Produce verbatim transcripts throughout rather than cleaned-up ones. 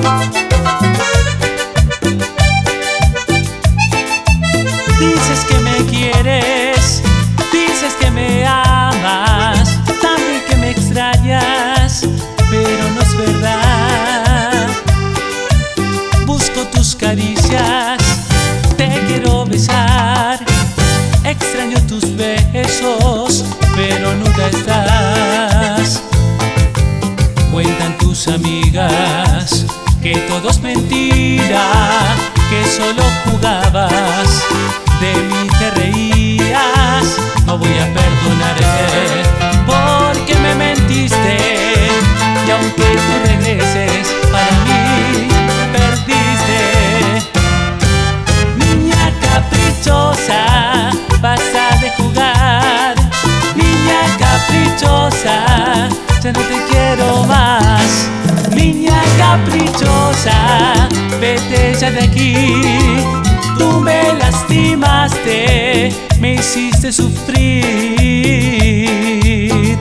Dices que me quieres, dices que me amas, también que me extrañas, pero no es verdad. Busco tus caricias, te quiero besar, extraño tus besos, pero nunca estás. Cuentan tus amigas que todo es mentira, que solo jugabas, de mí te reías. No voy a perdonarte porque me mentiste, y aunque tú regreses, para mí perdiste. Niña caprichosa, basta de jugar. Niña caprichosa, ya no te quiero más. Niña caprichosa, vete ya de aquí. Tú me lastimaste, me hiciste sufrir.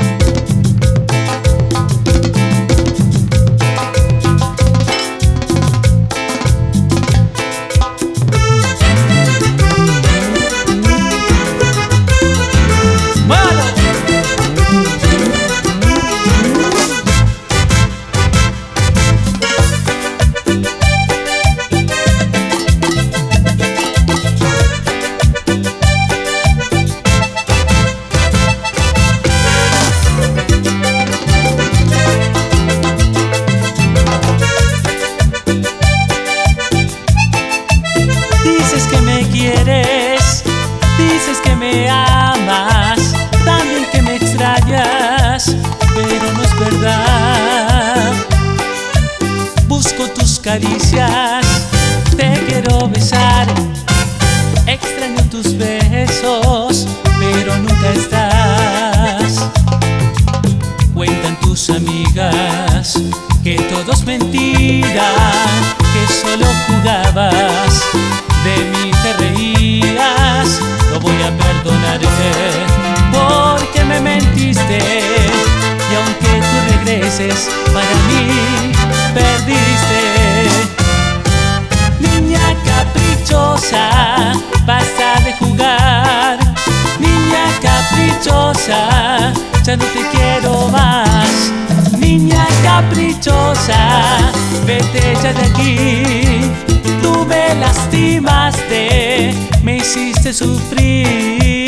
Dices que me quieres, dices que me amas, también que me extrañas, pero no es verdad. Busco tus caricias, te quiero besar, extraño tus besos, pero nunca estás. Cuentan tus amigas que todo es mentira, que solo jugabas, de mí te reías. No voy a perdonarte porque me mentiste, y aunque tú regreses, para mí perdiste. Niña caprichosa, basta de jugar. Niña caprichosa, ya no te quiero más. Niña caprichosa, vete ya de aquí. Tú me lastimaste, me hiciste sufrir.